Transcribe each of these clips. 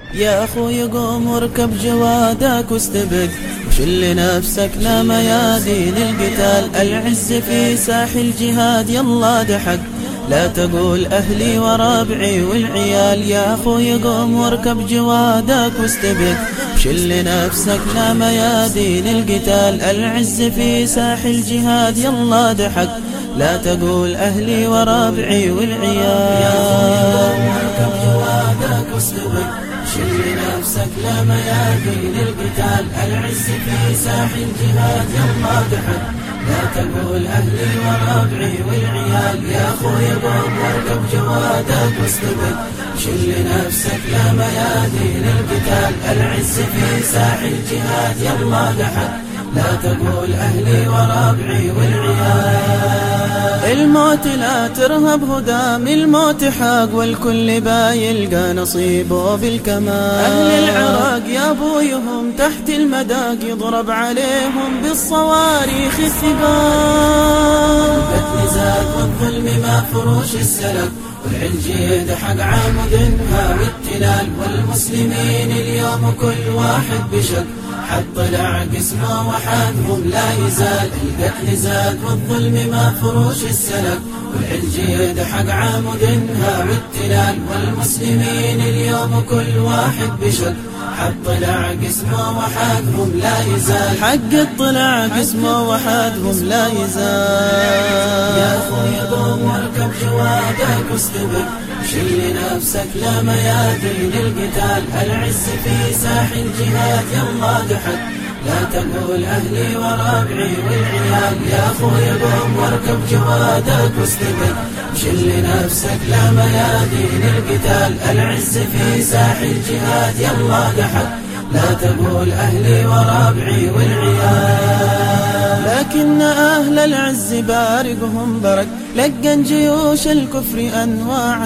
يا أخوي قوم واركب جوادك واستبق، وشل نفسك لا ميادين القتال، العز في ساح الجهاد يلا دحق، لا تقول أهلي وربعي والعيال. يا أخوي قوم واركب جوادك واستبق، وشل نفسك لا ميادين القتال، العز في ساح الجهاد يلا دحق، لا تقول أهلي وربعي والعيال. يا أخوي قوم واركب جوادك واستبق، شل نفسك لا ميادين القتال، العز في ساح الجهاد يلا دحق، لا تقول أهلي وربعي والعيال. يا أخوي قوم واركب جوادك واستبق، شل نفسك لا ميادين القتال، العز في ساح الجهاد يلا دحق، لا تقول أهلي وربعي والعيال. الموت لا ترهب هدام الموت حق، والكل بايلقى نصيبه بالكمال. أهل العراق يا أبويهم تحت المداق، يضرب عليهم بالصواريخ الثقال. القتل زاد والظلم ما فروش السلف، والعلج يدحق عمودها والتلال، والمسلمين اليوم كل واحد بشق، حد طلع قسمه وحدهم لا يزال. القتل زاد والظلم ما فروش السلف، والعلج يدحق عمودها والتلال، والمسلمين اليوم كل واحد بشق، حد طلع قسمه وحدهم لا يزال. حق طلع قسمه وحدهم لا يزال. يا أخوي قوم واركب جوادك واستبق، شل نفسك لا ميادين القتال، العز في ساح الجهاد يلا دحق، لا تقول أهلي وربعي والعيال. يا أخوي قوم واركب جوادك واستبق، شل نفسك لا ميادين القتال، العز في ساح الجهاد يلا دحق، لا تقول أهلي وربعي والعيال. لكن أهل العز بارقهم برق، لقن جيوش الكفر أنواع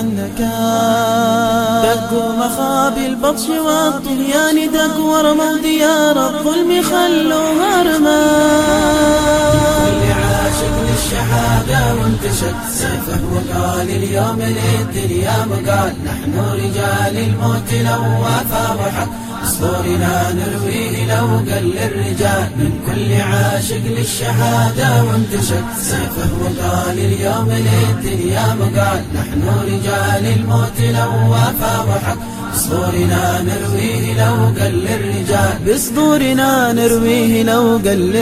النكال، دقوا مخابي البطش والطغيان، دق ورموا ديار الظلم خلوها رمال. كل عاشق للشهادة وانتشق سيفه وقال اليوم للدنيا مقال، نحن رجال الموت لو وافى وحق، صدورنا نرويه لو قل الرجال. من كل عاشق للشهادة وانتشق سيفه وقال اليوم للدنيا مقال، نحن رجال الموت لو وافى وحق، بصدورنا نرويه لو قل الرجال، بصدورنا نرويه لو قل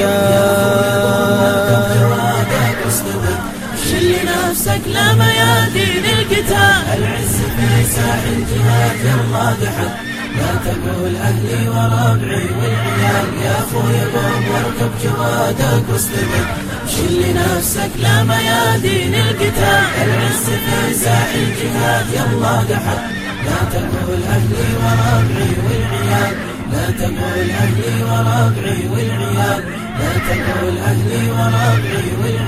الرجال. شل نفسك لا ميادين القتال، العز في ساح الجهاد يلا دحق، لا تقول أهلي وربعي والعيال. يا أخوي قوم واركب جوادك واستبق، شل نفسك لا ميادين القتال، العز في ساح الجهاد يلا دحق، لا تقول أهلي وربعي والعيال، لا تقول أهلي وربعي والعيال، لا تقول أهلي وربعي والعيال.